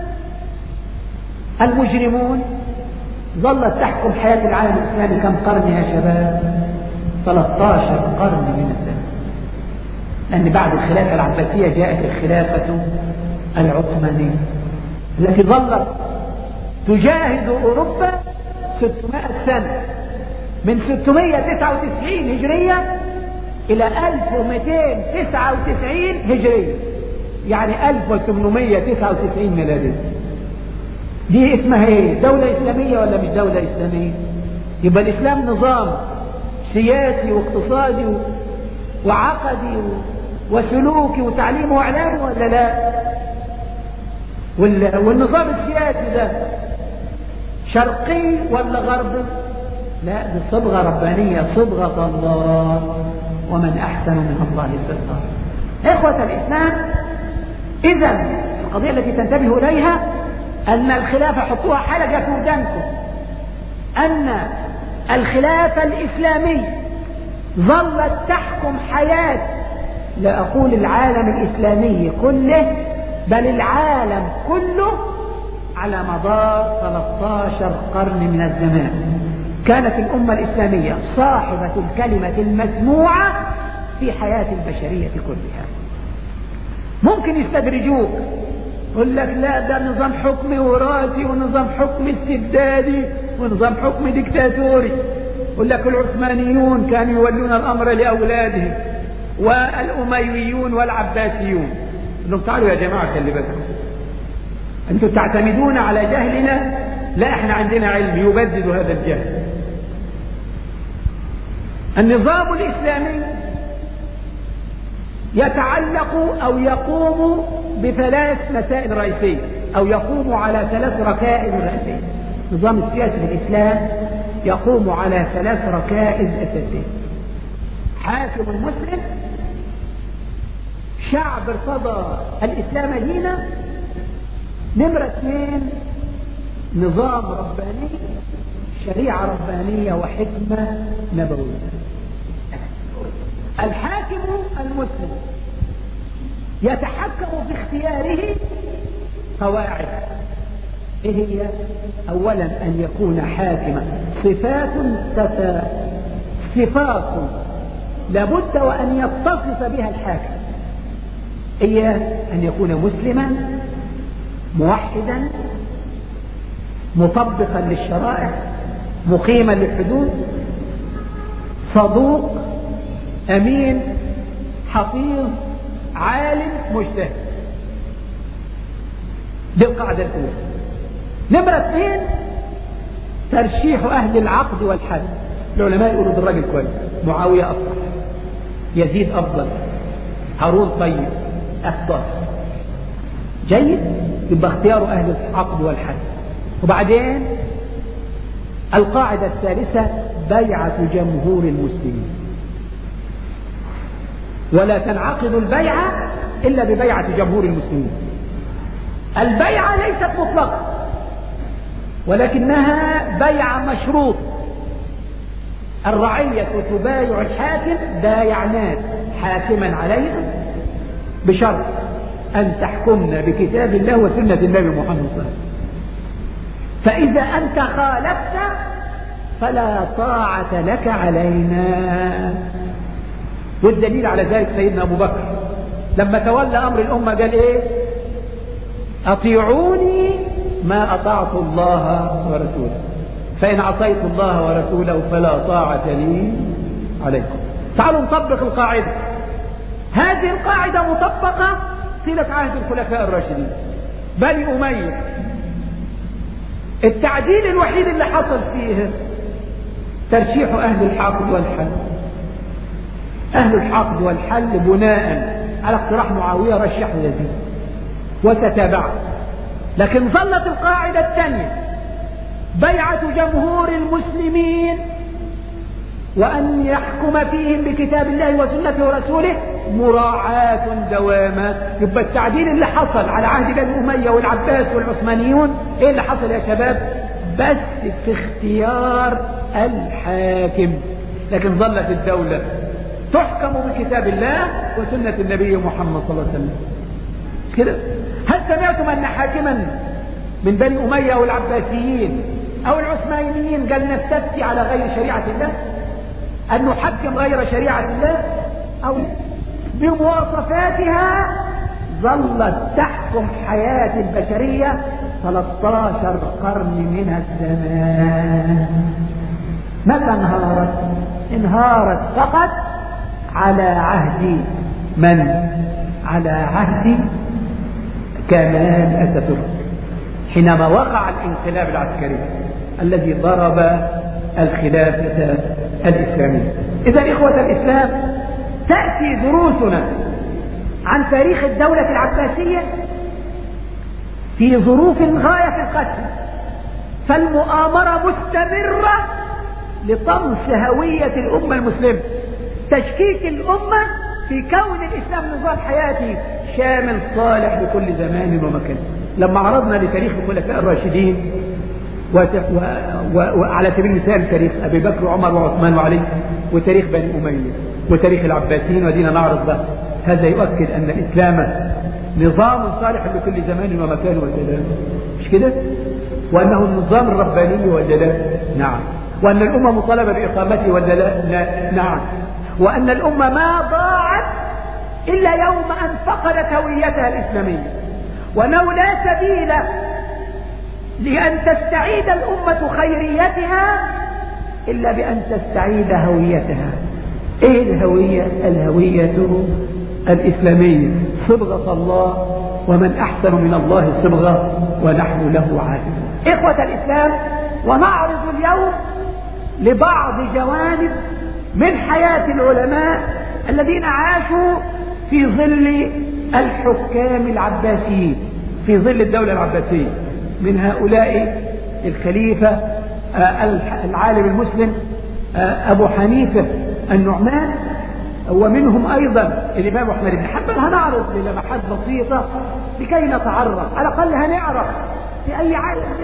المجرمون ظلت تحكم حياة العالم الإسلامي كم قرن يا شباب؟ 13 قرن من الزمن. لأن بعد الخلافة العباسية جاءت الخلافة العثمانية التي ظلت تجاهد أوروبا 600 سنة، من 699 هجرية إلى 1299 هجرية، يعني 1899 ميلادية. دي اسمها ايه؟ دولة إسلامية ولا مش دولة إسلامية؟ يبقى الإسلام نظام سياسي واقتصادي وعقدي وسلوكي وتعليم وإعلام ولا لا؟ والنظام السياسي ده شرقي ولا غربي؟ لا، دي صبغة ربانية، صبغة الله، ومن أحسن من الله صبغة. إخوة الإسلام، إذن القضية التي تنتبه إليها أن الخلافة، حطوها حلقة في ودانكم، أن الخلافة الإسلامية ظلت تحكم حياة، لا أقول العالم الإسلامي كله، بل العالم كله على مدار 13 قرن من الزمان. كانت الأمة الإسلامية صاحبة الكلمة المسموعة في حياة البشرية كلها. ممكن يستدرجوك، يقول لك لا ده نظام حكمي وراثي ونظام حكم استبدادي ونظام حكم ديكتاتوري. يقول لك العثمانيون كانوا يولون الأمر لأولادهم والأمويون والعباسيون. يقول لهم تعالوا يا جماعة خلي بالكم، أنتم تعتمدون على جهلنا، لا احنا عندنا علم يبدد هذا الجهل. النظام الإسلامي يتعلق أو يقوم بثلاث مسائل رئيسية، أو يقوم على 3 ركائز رئيسية. النظام السياسي في الإسلام يقوم على 3 ركائز أساسية: حاكم مسلم، شعب ارتضى الإسلام دينا، نمرة 2 نظام رباني، شريعة ربانية وحكمة نبوية. الحاكم المسلم يتحكم في اختياره قواعد. ايه هي؟ اولا ان يكون حاكما، صفات لابد وان يتصف بها الحاكم. هي ان يكون مسلما، موحدا، مطبقا للشرائع، مقيما للحدود، صدوق، امين، حفيظ، عالم، مجتهد. دي القاعدة الأولى. نمرة 2 ترشيح أهل العقد والحد. العلماء يقولوا ده الراجل كويس، معاوية أفضل، يزيد أفضل، هارون طيب، أفضل، جيد، يبقى اختيار أهل العقد والحد. وبعدين القاعدة الثالثة بيعة جمهور المسلمين، ولا تنعقد البيعة إلا ببيعة جمهور المسلمين. البيعة ليست مطلقة، ولكنها بيعة مشروط. الرعية تبايع الحاكم بايعنات حاكما عليها بشرط أن تحكمنا بكتاب الله وسنة النبي محمد صلى الله عليه وسلم. فإذا أنت خالفت فلا طاعة لك علينا. والدليل على ذلك سيدنا أبو بكر لما تولى أمر الأمة قال إيه؟ أطيعوني ما أطعت الله ورسوله، فإن عصيت الله ورسوله فلا طاعة لي عليكم. تعالوا نطبق القاعدة. هذه القاعدة مطبقة طيلة عهد الخلفاء الراشدين. بني أمية التعديل الوحيد اللي حصل فيه ترشيح أهل الحقد والحل. أهل الحقد والحل بناء على اقتراح معاوية رشح يزيد وتتابع. لكن ظلت القاعدة الثانية بيعة جمهور المسلمين وأن يحكم فيهم بكتاب الله وسنة ورسوله مراعاة دواما. يبقى التعديل اللي حصل على عهد بني أمية والعباس والعثمانيون ايه اللي حصل يا شباب؟ بس في اختيار الحاكم. لكن ظلت الدولة تحكم بكتاب الله وسنة النبي محمد صلى الله عليه وسلم كده. هل سمعتم أن حاكما من بني أمية والعباسيين أو العثمانيين قال نستفتي على غير شريعة الله، أن نحكم غير شريعة الله؟ أو بمواصفاتها ظلت تحكم حياة البشرية 13 قرن من الزمان. متى انهارت؟ انهارت فقط على عهد من؟ على عهد كمال أتاتورك حينما وقع الانقلاب العسكري الذي ضرب الخلافة الإسلامية. إذا إخوة الإسلام تأتي دروسنا عن تاريخ الدولة العباسية في ظروف غاية في القسوة، فالمؤامرة مستمرة لطمس هوية الأمة المسلمة، تشكيك الأمة في كون الإسلام نظام حياتي شامل صالح لكل زمان ومكان. لما عرضنا لتاريخ الخلفاء الراشدين وعلى سبيل المثال تاريخ أبي بكر وعمر وعثمان وعلي وتاريخ بني أمية وتاريخ العباسيين ودينا نعرض ده، هذا يؤكد أن الإسلام نظام صالح لكل زمان ومكان وجلال، مش كده؟ وأنه النظام الرباني وجلال، نعم. وأن الأمة مطالبة بإقامته وجلال، نعم. وأن الأمة ما ضاعت إلا يوم أن فقدت هويتها الإسلامية، وأنه لا سبيل لأن تستعيد الأمة خيريتها إلا بأن تستعيد هويتها. إيه الهوية؟ الهوية الإسلامية، صبغة الله، ومن أحسن من الله صبغة ونحن له عابدون. إخوة الإسلام، ونعرض اليوم لبعض جوانب من حياة العلماء الذين عاشوا في ظل الحكام العباسيين، في ظل الدولة العباسية. من هؤلاء الخليفة العالم المسلم أبو حنيفة النعمان، ومنهم أيضا الإمام أحمد بن حنبل. هنعرض للمحات بسيطة لكي نتعرف، على الأقل هنعرف في أي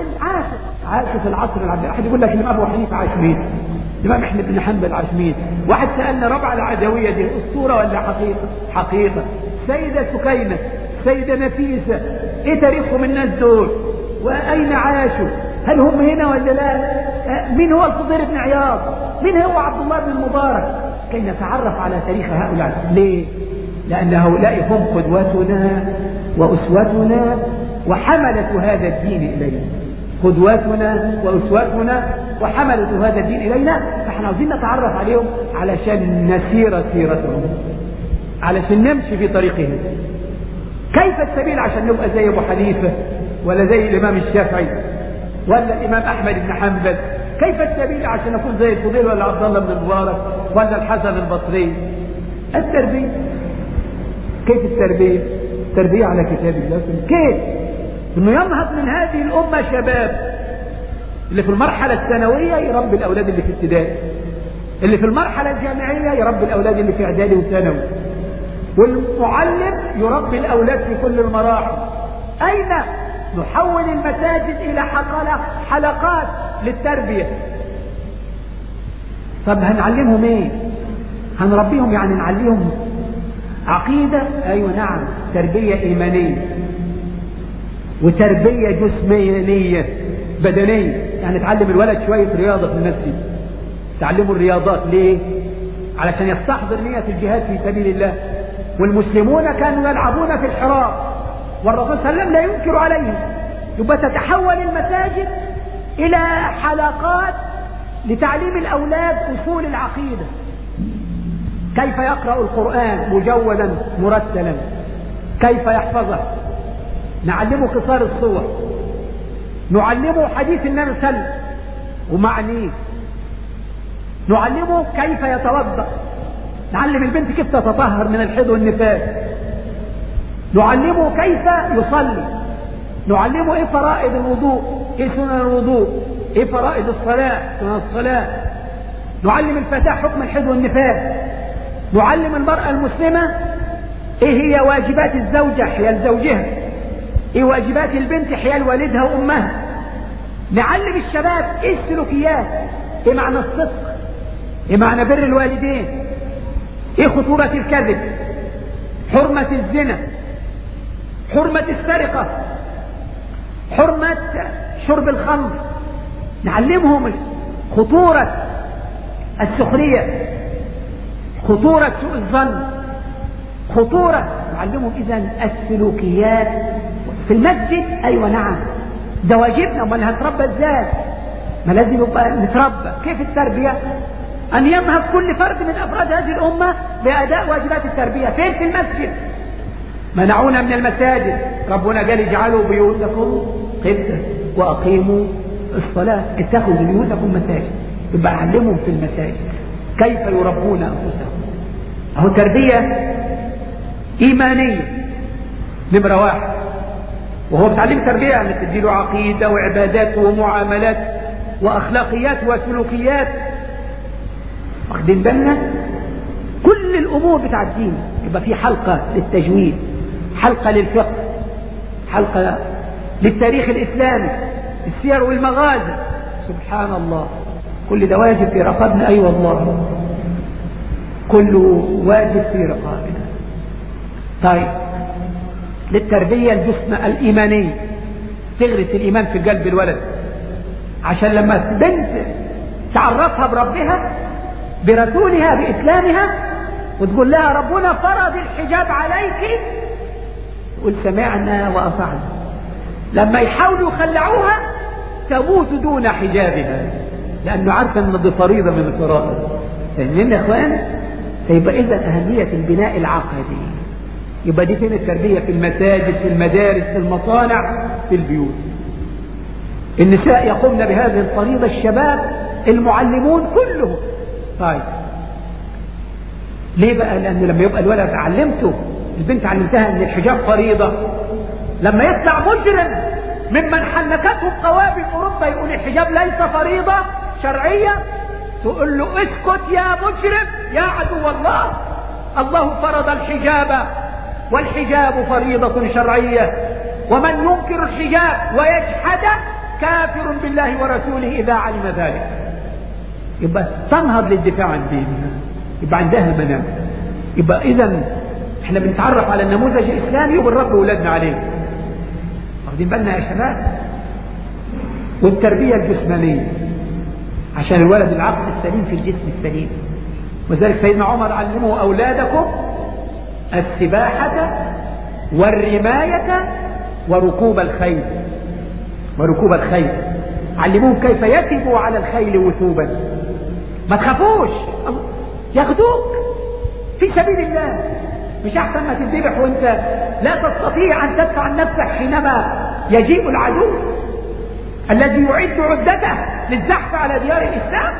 عاش في العصر العباسي. أحد يقول لك الإمام أبو حنيفة عاش مين؟ الإمام أحمد بن حنبل عاش مين؟ واحد سألنا ربع العدوية دي أسطورة ولا حقيقة؟ حقيقة. سيدة سكينة، سيدة نفيسة، إيه تاريخهم الناس دول؟ وأين عاشوا؟ هل هم هنا ولا لا؟ مين هو الفضيل بن عياض؟ مين هو عبد الله بن المبارك؟ كي نتعرف على تاريخ هؤلاء. ليه؟ لأن هؤلاء هم قدوتنا وأسوتنا وحملة هذا الدين إلينا، قدوتنا وأسوتنا وحملة هذا الدين إلينا. فاحنا عاوزين نتعرف عليهم علشان نسير سيرتهم، علشان نمشي في طريقهم. كيف السبيل عشان نبقى زي أبو حنيفة ولا زي الإمام الشافعي ولا الإمام أحمد بن حنبل؟ كيف السبيل عشان نكون زي الفضيل ولا عبد الله بن المبارك ولا الحسن البصري؟ التربية. كيف التربية؟ التربية على كتاب الله. كيف؟ إنه ينهض من هذه الأمة شباب اللي في المرحلة الثانوية يربي الأولاد اللي في ابتدائي، اللي في المرحلة الجامعية يربي الأولاد اللي في إعدادي وثانوي، والمعلم يربي الأولاد في كل المراحل. أين نحول المساجد إلى حلقات للتربية؟ طب هنعلمهم إيه؟ هنربيهم يعني نعلمهم عقيدة؟ أيوة نعم، تربية إيمانية وتربية جسمانية بدنية، يعني تعلم الولد شوية رياضة في المسجد، تعلموا الرياضات. ليه؟ علشان يستحضر نية الجهاد في سبيل الله. والمسلمون كانوا يلعبون في الحراء والرسول صلى الله عليه وسلم لا ينكر عليهم. يبقى تتحول المساجد إلى حلقات لتعليم الأولاد أصول العقيدة، كيف يقرأ القرآن مجودا مرتلا، كيف يحفظه، نعلمه قصار الصور، نعلمه حديث النبي صلى الله عليه وسلم ومعنيه، نعلمه كيف يتوضأ، نعلم البنت كيف تتطهر من الحيض والنفاس، نعلمه كيف يصلي، نعلمه ايه فرائض الوضوء، ايه سنن الوضوء، ايه فرائض الصلاة، سنن الصلاة، نعلم الفتاة حكم الحيض والنفاس، نعلم المرأة المسلمة ايه هي واجبات الزوجة حيال زوجها، ايه واجبات البنت حيال والدها وامها، نعلم الشباب ايه السلوكيات، ايه معنى الصدق، ايه معنى بر الوالدين، ايه خطورة الكذب، حرمة الزنا، حرمة السرقة، حرمة شرب الخمر، نعلمهم خطورة السخرية، خطورة سوء الظن، خطورة، نعلمهم إذن السلوكيات في المسجد. أيوة نعم، ده واجبنا، امال هنتربى ازاي؟ ما لازم يبقى نتربى. كيف التربية؟ أن ينهض كل فرد من أفراد هذه الأمة بأداء واجبات التربية. فين؟ في المسجد. منعونا من المساجد، ربنا قال اجعلوا بيوتكم قبلة وأقيموا الصلاة، اتخذوا بيوتكم مساجد. يبقى علمهم في المساجد كيف يربون أنفسهم. أهو تربية إيمانية نمرة واحد. وهو بتعلم تربية يعني تديله عقيدة وعبادات ومعاملات وأخلاقيات وسلوكيات. واخدين بالنا؟ كل الأمور بتاع الدين. يبقى في حلقة للتجويد، حلقة للفقه، حلقة للتاريخ الإسلامي، السير والمغازي. سبحان الله، كل ده واجب في رقابنا. أي والله كله واجب في رقابنا. طيب، للتربية الجسم الإيمانية، تغرس الإيمان في قلب الولد، عشان لما بنت تعرفها بربها برسولها بإسلامها وتقول لها ربنا فرض الحجاب عليك، تقول سمعنا وأطعنا. لما يحاولوا يخلعوها تموت دون حجابها، لأنه عارفة أن دي فريضة من الفرائض. فاهمين يا إخوان؟ فيبقى إذا أهمية البناء العقدي. يبقى دي فين التربية؟ في المساجد، في المدارس، في المصانع، في البيوت. النساء يقومن بهذه الفريضة، الشباب المعلمون كلهم. طيب ليه بقى؟ لأنه لما يبقى الولد علمته، البنت علمتها أن الحجاب فريضة، لما يطلع مجرم ممن حنكته قوابل أوروبا يقول الحجاب ليس فريضة شرعية، تقول له اسكت يا مجرم يا عدو الله، الله فرض الحجاب والحجاب فريضة شرعية، ومن ينكر الحجاب ويجحد كافر بالله ورسوله إذا علم ذلك. يبقى تنهض للدفاع عن دينها، يبقى عندها منام. يبقى إذن احنا بنتعرف على النموذج الإسلامي وبنربي أولادنا عليه. واخدين بالنا يا شباب؟ والتربية الجسمانية عشان الولد العقل السليم في الجسم السليم. وذلك سيدنا عمر علموا أولادكم السباحة والرماية وركوب الخيل. وركوب الخيل علموهم كيف يكبوا على الخيل وثوبا. ما تخافوش، ياخدوك في سبيل الله. مش احسن ما تذبح وانت لا تستطيع ان تدفع عن نفسك حينما يجيء العدو الذي يعد عدته للزحف على ديار الاسلام؟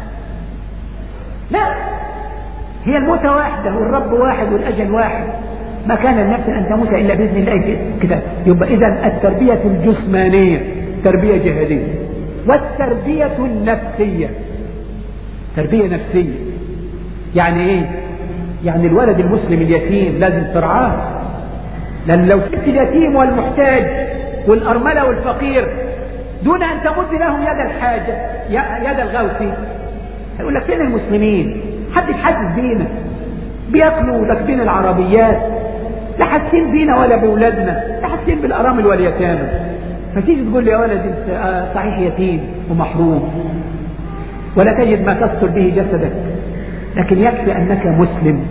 لا، هي الموتة واحدة والرب واحد والأجل واحد، ما كان النفس أن تموت إلا بإذن الله كده. يبقى إذن التربية الجسمانية تربية جهادية، والتربية النفسية تربية نفسية. يعني إيه؟ يعني الولد المسلم اليتيم لازم ترعاه، لأن لو سبت اليتيم والمحتاج والأرملة والفقير دون أن تمد لهم يد الحاجة يد الغوث، هيقول لك فين المسلمين؟ حدش حاسس بينا، بياكلوا راكبين العربيات، لا حاسين بينا ولا بأولادنا، لا حاسين بالأرامل واليتامى. فتيجي تقول لي يا ولد انت صحيح يتيم ومحروم ولا تجد ما تستر به جسدك، لكن يكفي انك مسلم.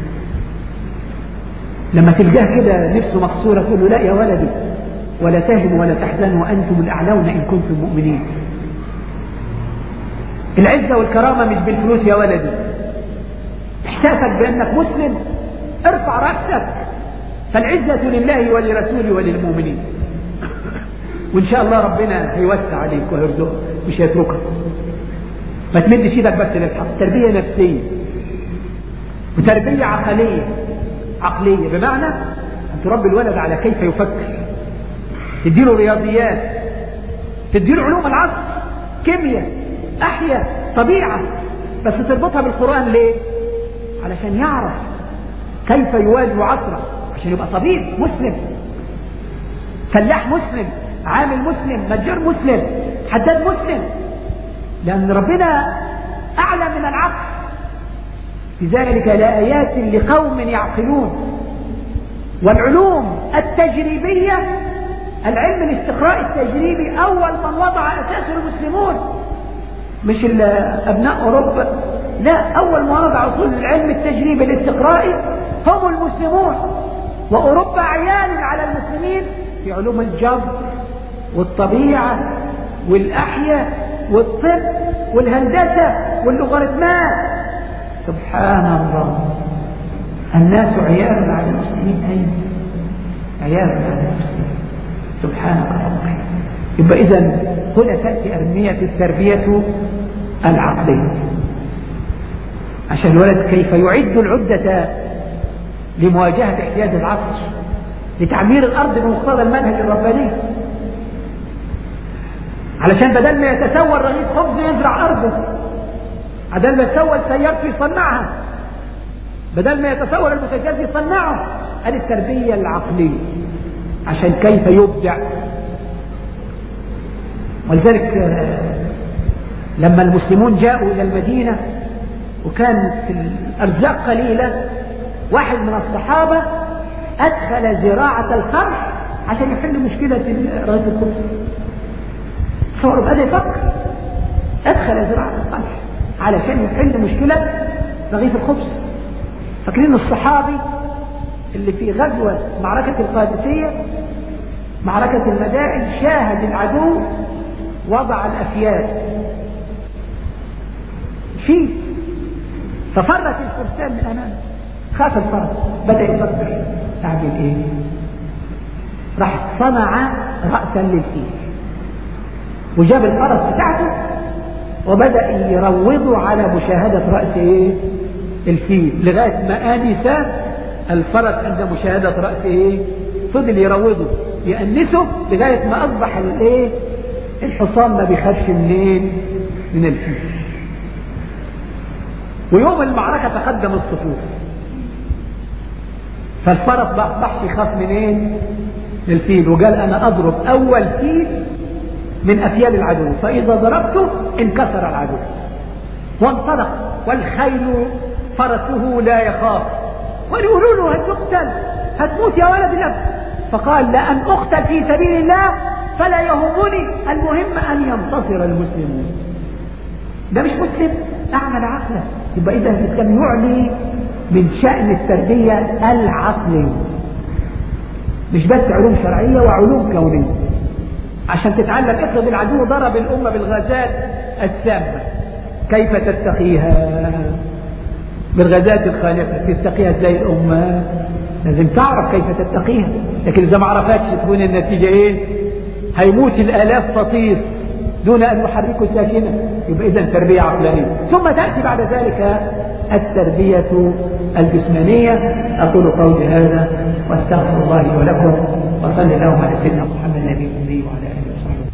لما تلقاه كده نفسه مكسوره تقول له لا يا ولدي ولا تهنوا ولا تحزنوا وانتم الاعلون ان كنتم مؤمنين. العزه والكرامه مش بالفلوس يا ولدي، احساسك بانك مسلم، ارفع راسك، فالعزه لله ولرسوله وللمؤمنين. وان شاء الله ربنا هيوسع عليك ويرزقك مش هيتركك. ما تمدش ايدك بس للحق. تربيه نفسيه وتربيه عقليه بمعنى ان تربي الولد على كيف يفكر، تديله رياضيات، تديله علوم العصر، كيمياء، احياء، طبيعه، بس تربطها بالقران. ليه؟ علشان يعرف كيف يواجه عصره، عشان يبقى طبيب مسلم، فلاح مسلم، عامل مسلم، متجر مسلم، حداد مسلم، لأن ربنا أعلى من العقل. لذلك لآيات لقوم يعقلون. والعلوم التجريبية، العلم الاستقراء التجريبي أول من وضع أساسه المسلمون، مش أبناء أوروبا، لا، أول ما وضع أصول العلم التجريبي الاستقرائي هم المسلمون. وأوروبا عيال على المسلمين في علوم الجبر والطبيعة والأحياء والطب والهندسة واللوغاريتمات. سبحان الله، الناس عيال على المسلمين. أين عيال على المسلمين؟ سبحانك ربك. يبقى إذا هنا تأتي أهمية التربية العقلية، عشان الولد كيف يعد العدة لمواجهة احتياج العصر، لتعمير الأرض بمقتضى المنهج الرباني، علشان بدل ما يتسوى الرغيف خبز يزرع أرضه، بدل ما يتسوى سيارته يصنعها، بدل ما يتسوى المتجاز يصنعه. هذه التربية العقلية عشان كيف يبدع. ولذلك لما المسلمون جاءوا إلى المدينة وكانت الأرزاق قليلة، واحد من الصحابة أدخل زراعة القمح عشان يحل مشكلة رغيف الخبز. صور بدأ يفكر، أدخل زراعة القمح علشان يحل مشكلة رغيف الخبز. فاكرين الصحابي اللي في غزوة معركة القادسية، معركة المدائن، شاهد العدو وضع الأفيال فيه، ففرت الفرسان من أمامه، خاف الفرس، بدأ يفكر أعمل إيه؟ راح صنع رأسا للفيل وجاب الفرس بتاعته وبدأ يروضه على مشاهدة رأس إيه؟ الفيل، لغاية ما آنس الفرس عند مشاهدة رأس إيه؟ فضل يروضه يأنسه لغاية ما أصبح الإيه؟ الحصان ما بيخافش منين؟ من الفيل. ويوم المعركة تقدم الصفوف، فالفرس ما أصبحش يخاف منين؟ من الفيل، وقال أنا أضرب أول فيل من أفيال العدو، فإذا ضربته انكسر العدو. وانطلق والخيل فرسه لا يخاف، ويقولوا له هتقتل، هتموت يا ولد الأب، فقال لأن أقتل في سبيل الله فلا يهمني، المهم أن ينتصر المسلمون. ده مش مسلم، أعمل عقله. يبقى إذا كان يعلي من شأن التربية العقلية، مش بس علوم شرعية وعلوم كونية، عشان تتعلم. افرض العدو ضرب الأمة بالغازات السامة، كيف تتقيها؟ بالغازات الخانقة تتقيها ازاي الأمة؟ لازم تعرف كيف تتقيها، لكن إذا ما عرفتش تكون النتيجة إيه؟ هيموت الآلاف فطيس دون أن يحركوا ساكنة. يبقى إذن تربية عقلانية. ثم تأتي بعد ذلك التربية الجسمانية. أقول قولي هذا واستغفر الله لي ولكم، وصلى اللهم على سيدنا محمد النبي الأمي وعلى آله وصحبه.